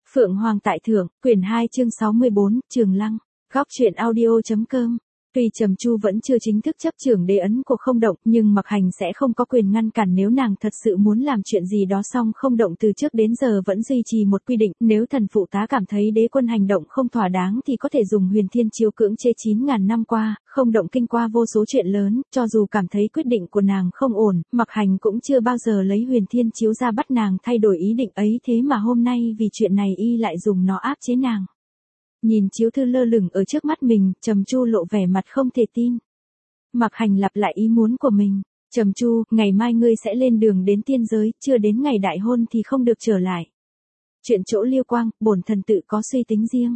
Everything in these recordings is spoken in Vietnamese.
Phượng Hoàng tại thượng, quyển 2 chương 64, Trường Lăng, góc truyện audio.com. Tuy Trầm Chu vẫn chưa chính thức chấp trưởng đế ấn của Không Động, nhưng Mặc Hành sẽ không có quyền ngăn cản nếu nàng thật sự muốn làm chuyện gì đó. Song Không Động từ trước đến giờ vẫn duy trì một quy định, nếu thần phụ tá cảm thấy đế quân hành động không thỏa đáng thì có thể dùng Huyền Thiên Chiếu cưỡng chế. 9.000 năm qua, Không Động kinh qua vô số chuyện lớn, cho dù cảm thấy quyết định của nàng không ổn, Mặc Hành cũng chưa bao giờ lấy Huyền Thiên Chiếu ra bắt nàng thay đổi ý định ấy, thế mà hôm nay vì chuyện này y lại dùng nó áp chế nàng. Nhìn chiếu thư lơ lửng ở trước mắt mình, Trầm Chu lộ vẻ mặt không thể tin. Mặc Hành lặp lại ý muốn của mình. Trầm Chu, ngày mai ngươi sẽ lên đường đến tiên giới, chưa đến ngày đại hôn thì không được trở lại. Chuyện chỗ Liêu Quang, bổn thần tự có suy tính riêng.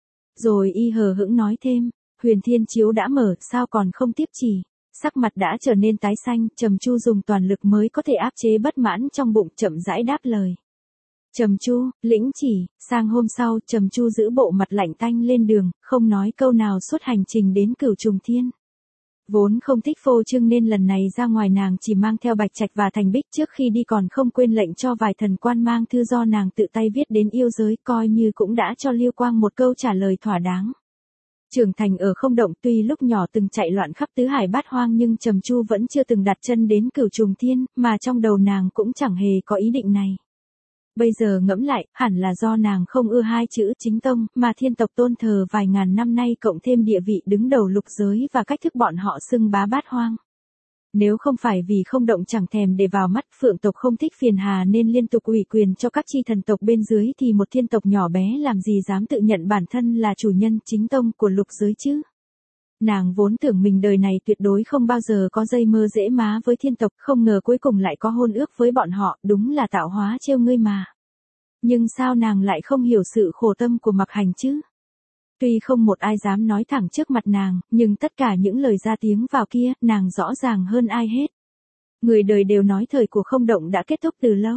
Rồi y hờ hững nói thêm, Huyền Thiên Chiếu đã mở, sao còn không tiếp chỉ. Sắc mặt đã trở nên tái xanh, Trầm Chu dùng toàn lực mới có thể áp chế bất mãn trong bụng, chậm rãi đáp lời. Trầm Chu, lĩnh chỉ. Sang hôm sau, Trầm Chu giữ bộ mặt lạnh tanh lên đường, không nói câu nào suốt hành trình đến Cửu Trùng Thiên. Vốn không thích phô trương nên lần này ra ngoài nàng chỉ mang theo Bạch Trạch và Thành Bích, trước khi đi còn không quên lệnh cho vài thần quan mang thư do nàng tự tay viết đến yêu giới, coi như cũng đã cho Liêu Quang một câu trả lời thỏa đáng. Trưởng thành ở Không Động, tuy lúc nhỏ từng chạy loạn khắp tứ hải bát hoang nhưng Trầm Chu vẫn chưa từng đặt chân đến Cửu Trùng Thiên, mà trong đầu nàng cũng chẳng hề có ý định này. Bây giờ ngẫm lại, hẳn là do nàng không ưa hai chữ chính tông mà thiên tộc tôn thờ vài ngàn năm nay, cộng thêm địa vị đứng đầu lục giới và cách thức bọn họ xưng bá bát hoang. Nếu không phải vì Không Động chẳng thèm để vào mắt, Phượng tộc không thích phiền hà nên liên tục ủy quyền cho các chi thần tộc bên dưới, thì một thiên tộc nhỏ bé làm gì dám tự nhận bản thân là chủ nhân chính tông của lục giới chứ. Nàng vốn tưởng mình đời này tuyệt đối không bao giờ có dây mơ dễ má với thiên tộc, không ngờ cuối cùng lại có hôn ước với bọn họ, đúng là tạo hóa trêu ngươi mà. Nhưng sao nàng lại không hiểu sự khổ tâm của Mặc Hành chứ? Tuy không một ai dám nói thẳng trước mặt nàng, nhưng tất cả những lời ra tiếng vào kia, nàng rõ ràng hơn ai hết. Người đời đều nói thời của Không Động đã kết thúc từ lâu.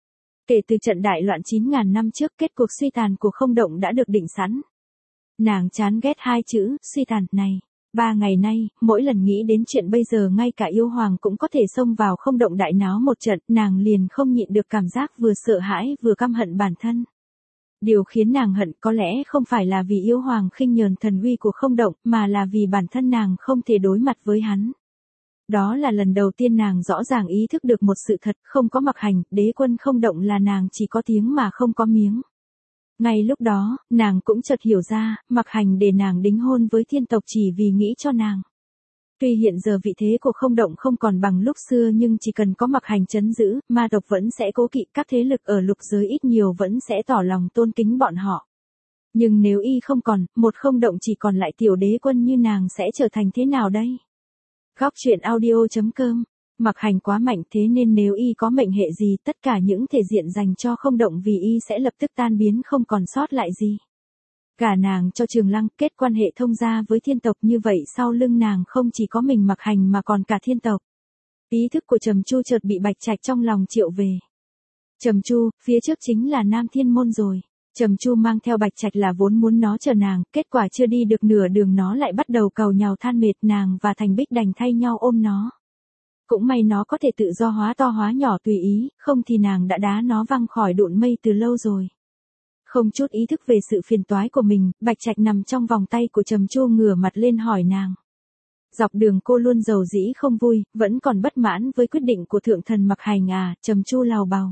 Kể từ trận đại loạn 9.000 năm trước, kết cuộc suy tàn của Không Động đã được định sẵn. Nàng chán ghét hai chữ suy tàn này. 3 ngày nay, mỗi lần nghĩ đến chuyện bây giờ ngay cả yêu hoàng cũng có thể xông vào Không Động đại náo một trận, nàng liền không nhịn được cảm giác vừa sợ hãi vừa căm hận bản thân. Điều khiến nàng hận có lẽ không phải là vì yêu hoàng khinh nhờn thần uy của Không Động, mà là vì bản thân nàng không thể đối mặt với hắn. Đó là lần đầu tiên nàng rõ ràng ý thức được một sự thật, không có Mặc Hành, đế quân Không Động là nàng chỉ có tiếng mà không có miếng. Ngay lúc đó, nàng cũng chợt hiểu ra, Mặc Hành để nàng đính hôn với thiên tộc chỉ vì nghĩ cho nàng. Tuy hiện giờ vị thế của Không Động không còn bằng lúc xưa, nhưng chỉ cần có Mặc Hành trấn giữ, ma tộc vẫn sẽ cố kỵ, các thế lực ở lục giới ít nhiều vẫn sẽ tỏ lòng tôn kính bọn họ. Nhưng nếu y không còn, một Không Động chỉ còn lại tiểu đế quân như nàng sẽ trở thành thế nào đây? Góc truyện audio.com. Mặc Hành quá mạnh, thế nên nếu y có mệnh hệ gì, tất cả những thể diện dành cho Không Động vì y sẽ lập tức tan biến không còn sót lại gì. Cả nàng cho Trường Lăng, kết quan hệ thông gia với thiên tộc, như vậy sau lưng nàng không chỉ có mình Mặc Hành mà còn cả thiên tộc. Ý thức của Trầm Chu chợt bị Bạch Trạch trong lòng triệu về. Trầm Chu, phía trước chính là Nam Thiên Môn rồi. Trầm Chu mang theo Bạch Trạch là vốn muốn nó chờ nàng, kết quả chưa đi được nửa đường nó lại bắt đầu cầu nhàu than mệt, nàng và Thành Bích đành thay nhau ôm nó. Cũng may nó có thể tự do hóa to hóa nhỏ tùy ý, không thì nàng đã đá nó văng khỏi đụn mây từ lâu rồi. Không chút ý thức về sự phiền toái của mình, Bạch Trạch nằm trong vòng tay của Trầm Chu ngửa mặt lên hỏi nàng. Dọc đường cô luôn giàu dĩ không vui, vẫn còn bất mãn với quyết định của thượng thần Mặc Hành à? Trầm Chu lào bào.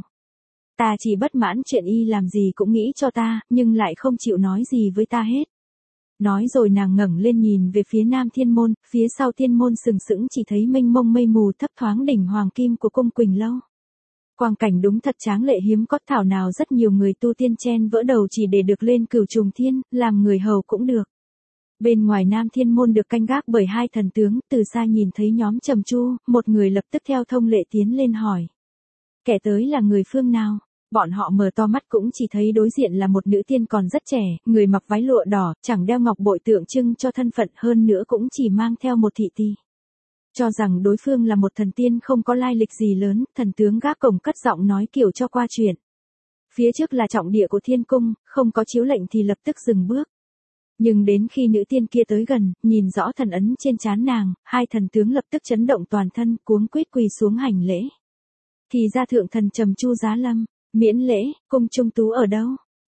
Ta chỉ bất mãn chuyện y làm gì cũng nghĩ cho ta, nhưng lại không chịu nói gì với ta hết. Nói rồi nàng ngẩng lên nhìn về phía Nam Thiên Môn, phía sau Thiên Môn sừng sững chỉ thấy mênh mông mây mù, thấp thoáng đỉnh hoàng kim của cung Quỳnh Lâu. Quang cảnh đúng thật tráng lệ hiếm có, thảo nào rất nhiều người tu tiên chen vỡ đầu chỉ để được lên Cửu Trùng Thiên, làm người hầu cũng được. Bên ngoài Nam Thiên Môn được canh gác bởi 2 thần tướng, từ xa nhìn thấy nhóm Trầm Chu, một người lập tức theo thông lệ tiến lên hỏi. Kẻ tới là người phương nào? Bọn họ mở to mắt cũng chỉ thấy đối diện là một nữ tiên còn rất trẻ, người mặc váy lụa đỏ, chẳng đeo ngọc bội tượng trưng cho thân phận, hơn nữa cũng chỉ mang theo một thị tỳ. Cho rằng đối phương là một thần tiên không có lai lịch gì lớn, thần tướng gác cổng cất giọng nói kiểu cho qua chuyện. Phía trước là trọng địa của thiên cung, không có chiếu lệnh thì lập tức dừng bước. Nhưng đến khi nữ tiên kia tới gần, nhìn rõ thần ấn trên trán nàng, 2 thần tướng lập tức chấn động toàn thân, cuống quýt quỳ xuống hành lễ. Thì ra thượng thần Trầm Chu giá lâm. Miễn lễ, cung trung tú ở đâu?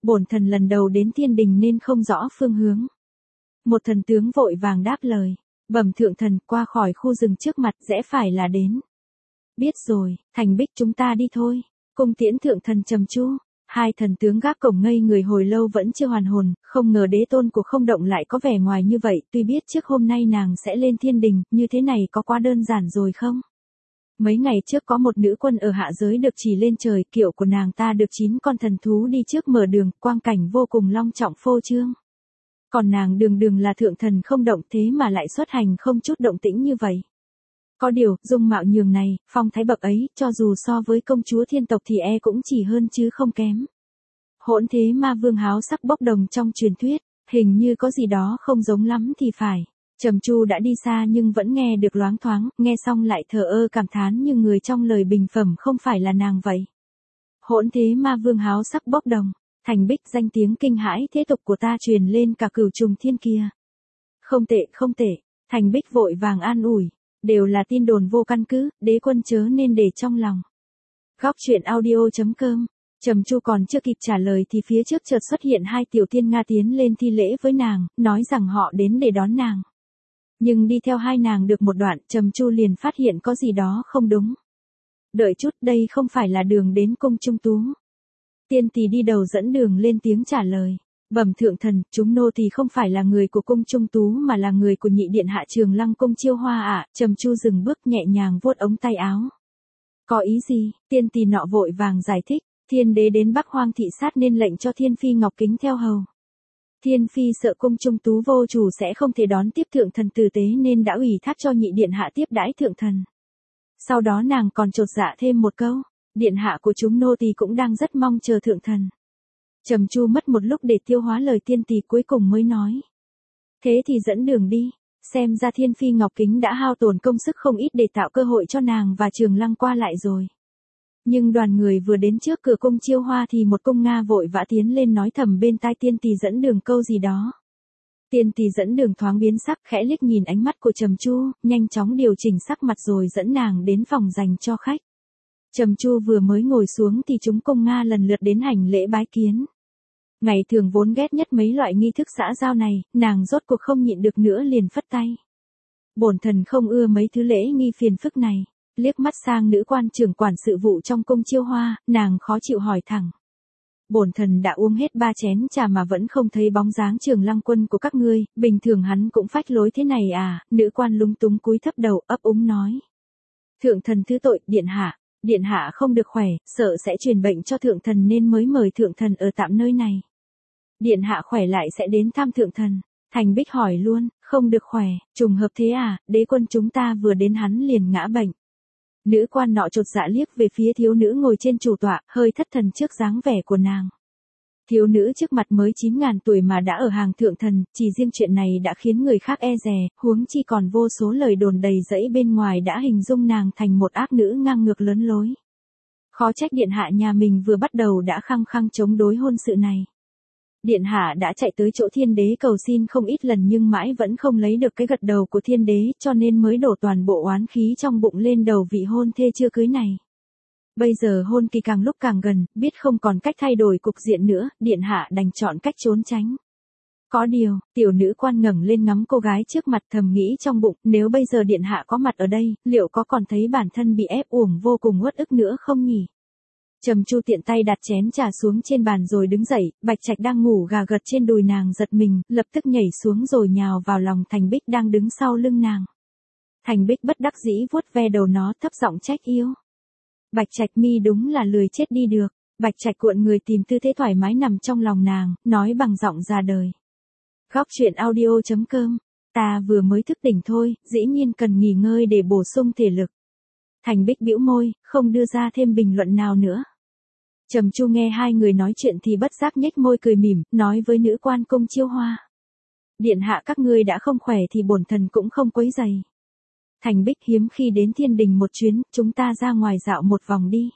Bổn thần lần đầu đến thiên đình nên không rõ phương hướng. Một thần tướng vội vàng đáp lời. Bẩm thượng thần, qua khỏi khu rừng trước mặt rẽ phải là đến. Biết rồi, Thành Bích chúng ta đi thôi. Cung tiễn thượng thần Trầm Chu. Hai thần tướng gác cổng ngây người hồi lâu vẫn chưa hoàn hồn, không ngờ đế tôn của Không Động lại có vẻ ngoài như vậy, tuy biết trước hôm nay nàng sẽ lên thiên đình, như thế này có quá đơn giản rồi không? Mấy ngày trước có một nữ quân ở hạ giới được chỉ lên trời, kiệu của nàng ta được 9 con thần thú đi trước mở đường, quang cảnh vô cùng long trọng phô trương. Còn nàng đường đường là thượng thần Không Động thế mà lại xuất hành không chút động tĩnh như vậy. Có điều, dung mạo nhường này, phong thái bậc ấy, cho dù so với công chúa thiên tộc thì cũng chỉ hơn chứ không kém. Hỗn thế ma vương háo sắc bốc đồng trong truyền thuyết, hình như có gì đó không giống lắm thì phải. Trầm Chu đã đi xa nhưng vẫn nghe được loáng thoáng, nghe xong lại thờ ơ cảm thán như người trong lời bình phẩm không phải là nàng vậy. Hỗn thế ma vương háo sắc bốc đồng, Thành Bích danh tiếng kinh hãi thế tục của ta truyền lên cả cửu trùng thiên kia. Không tệ, không tệ, Thành Bích vội vàng an ủi. Đều là tin đồn vô căn cứ, đế quân chớ nên để trong lòng. Góc truyện audio.com. Trầm Chu còn chưa kịp trả lời thì phía trước chợt xuất hiện hai tiểu tiên Nga tiến lên thi lễ với nàng, nói rằng họ đến để đón nàng. Nhưng đi theo hai nàng được một đoạn, Trầm Chu liền phát hiện có gì đó không đúng. Đợi chút, đây không phải là đường đến cung Trung Tú. Tiên tỳ đi đầu dẫn đường lên tiếng trả lời. Bẩm thượng thần, chúng nô thì không phải là người của cung Trung Tú mà là người của nhị điện hạ Trường Lăng cung Chiêu Hoa ạ. Trầm Chu dừng bước nhẹ nhàng vuốt ống tay áo. Có ý gì? Tiên tỳ nọ vội vàng giải thích. Thiên đế đến Bắc Hoang thị sát nên lệnh cho Thiên Phi Ngọc Kính theo hầu. Thiên Phi sợ cung Trung Tú vô chủ sẽ không thể đón tiếp thượng thần tử tế nên đã ủy thác cho nhị điện hạ tiếp đãi thượng thần. Sau đó nàng còn chột dạ thêm một câu. Điện hạ của chúng nô tỳ cũng đang rất mong chờ thượng thần. Trầm Chu mất một lúc để tiêu hóa lời tiên tỳ cuối cùng mới nói. Thế thì dẫn đường đi, xem ra Thiên Phi Ngọc Kính đã hao tổn công sức không ít để tạo cơ hội cho nàng và Trường Lăng qua lại rồi. Nhưng đoàn người vừa đến trước cửa cung Chiêu Hoa thì một cung Nga vội vã tiến lên nói thầm bên tai tiên tỳ dẫn đường câu gì đó. Tiên tỳ dẫn đường thoáng biến sắc khẽ liếc nhìn ánh mắt của Trầm Chu, nhanh chóng điều chỉnh sắc mặt rồi dẫn nàng đến phòng dành cho khách. Trầm Chu vừa mới ngồi xuống thì chúng cung Nga lần lượt đến hành lễ bái kiến. Ngày thường vốn ghét nhất mấy loại nghi thức xã giao này, nàng rốt cuộc không nhịn được nữa liền phất tay. Bổn thần không ưa mấy thứ lễ nghi phiền phức này. Liếc mắt sang nữ quan trưởng quản sự vụ trong cung Chiêu Hoa, nàng khó chịu hỏi thẳng. Bổn thần đã uống hết 3 chén trà mà vẫn không thấy bóng dáng Trường Lăng quân của các ngươi, bình thường hắn cũng phách lối thế này à? Nữ quan lúng túng cúi thấp đầu ấp úng nói. Thượng thần thứ tội, điện hạ không được khỏe, sợ sẽ truyền bệnh cho thượng thần nên mới mời thượng thần ở tạm nơi này. Điện hạ khỏe lại sẽ đến thăm thượng thần. Thành Bích hỏi luôn, không được khỏe, trùng hợp thế à? Đế quân chúng ta vừa đến hắn liền ngã bệnh. Nữ quan nọ chột dạ liếc về phía thiếu nữ ngồi trên chủ tọa, hơi thất thần trước dáng vẻ của nàng. Thiếu nữ trước mặt mới 9.000 tuổi mà đã ở hàng thượng thần, chỉ riêng chuyện này đã khiến người khác e dè, huống chi còn vô số lời đồn đầy rẫy bên ngoài đã hình dung nàng thành một ác nữ ngang ngược lớn lối. Khó trách điện hạ nhà mình vừa bắt đầu đã khăng khăng chống đối hôn sự này. Điện hạ đã chạy tới chỗ thiên đế cầu xin không ít lần nhưng mãi vẫn không lấy được cái gật đầu của thiên đế cho nên mới đổ toàn bộ oán khí trong bụng lên đầu vị hôn thê chưa cưới này. Bây giờ hôn kỳ càng lúc càng gần, biết không còn cách thay đổi cục diện nữa, điện hạ đành chọn cách trốn tránh. Có điều, tiểu nữ quan ngẩng lên ngắm cô gái trước mặt thầm nghĩ trong bụng, nếu bây giờ điện hạ có mặt ở đây, liệu có còn thấy bản thân bị ép uổng vô cùng uất ức nữa không nhỉ? Trầm Chu tiện tay đặt chén trà xuống trên bàn rồi đứng dậy, Bạch Trạch đang ngủ gà gật trên đùi nàng giật mình, lập tức nhảy xuống rồi nhào vào lòng Thành Bích đang đứng sau lưng nàng. Thành Bích bất đắc dĩ vuốt ve đầu nó thấp giọng trách yêu. Bạch Trạch mi đúng là lười chết đi được. Bạch Trạch cuộn người tìm tư thế thoải mái nằm trong lòng nàng, nói bằng giọng già đời. Góc truyện audio.com. Ta vừa mới thức tỉnh thôi, dĩ nhiên cần nghỉ ngơi để bổ sung thể lực. Thành Bích bĩu môi, không đưa ra thêm bình luận nào nữa. Trầm Chu nghe hai người nói chuyện thì bất giác nhếch môi cười mỉm, nói với nữ quan cung Chiêu Hoa. Điện hạ các ngươi đã không khỏe thì bổn thần cũng không quấy rầy. Thành Bích hiếm khi đến thiên đình một chuyến, chúng ta ra ngoài dạo một vòng đi.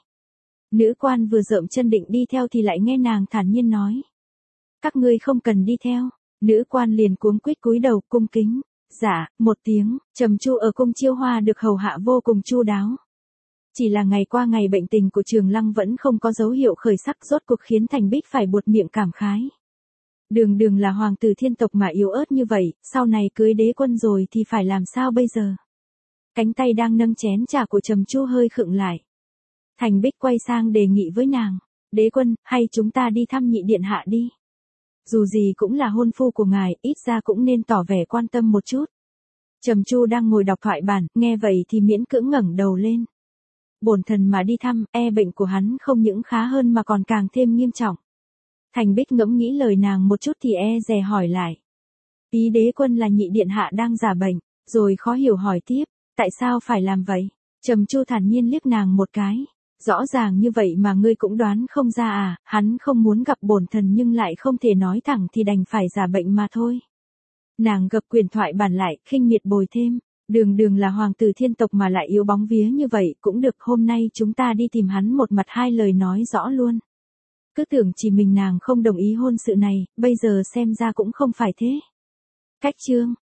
Nữ quan vừa dợm chân định đi theo thì lại nghe nàng thản nhiên nói. Các ngươi không cần đi theo. Nữ quan liền cuống quýt cúi đầu cung kính. Dạ, một tiếng, Trầm Chu ở cung Chiêu Hoa được hầu hạ vô cùng chu đáo. Chỉ là ngày qua ngày bệnh tình của Trường Lăng vẫn không có dấu hiệu khởi sắc, rốt cuộc khiến Thành Bích phải buột miệng cảm khái. Đường Đường là hoàng tử thiên tộc mà yếu ớt như vậy, sau này cưới đế quân rồi thì phải làm sao bây giờ? Cánh tay đang nâng chén trà của Trầm Chu hơi khựng lại. Thành Bích quay sang đề nghị với nàng, đế quân, hay chúng ta đi thăm nhị điện hạ đi. Dù gì cũng là hôn phu của ngài, ít ra cũng nên tỏ vẻ quan tâm một chút. Trầm Chu đang ngồi đọc thoại bản, nghe vậy thì miễn cưỡng ngẩng đầu lên. Bổn thần mà đi thăm, bệnh của hắn không những khá hơn mà còn càng thêm nghiêm trọng. Thành Bích ngẫm nghĩ lời nàng một chút thì dè hỏi lại. Ý đế quân là nhị điện hạ đang giả bệnh, rồi khó hiểu hỏi tiếp, tại sao phải làm vậy? Trầm Chu thản nhiên liếc nàng một cái. Rõ ràng như vậy mà ngươi cũng đoán không ra à, hắn không muốn gặp bổn thần nhưng lại không thể nói thẳng thì đành phải giả bệnh mà thôi. Nàng gập quyển thoại bản lại, khinh miệt bồi thêm, Đường Đường là hoàng tử thiên tộc mà lại yếu bóng vía như vậy, cũng được, hôm nay chúng ta đi tìm hắn một mặt hai lời nói rõ luôn. Cứ tưởng chỉ mình nàng không đồng ý hôn sự này, bây giờ xem ra cũng không phải thế. Cách chương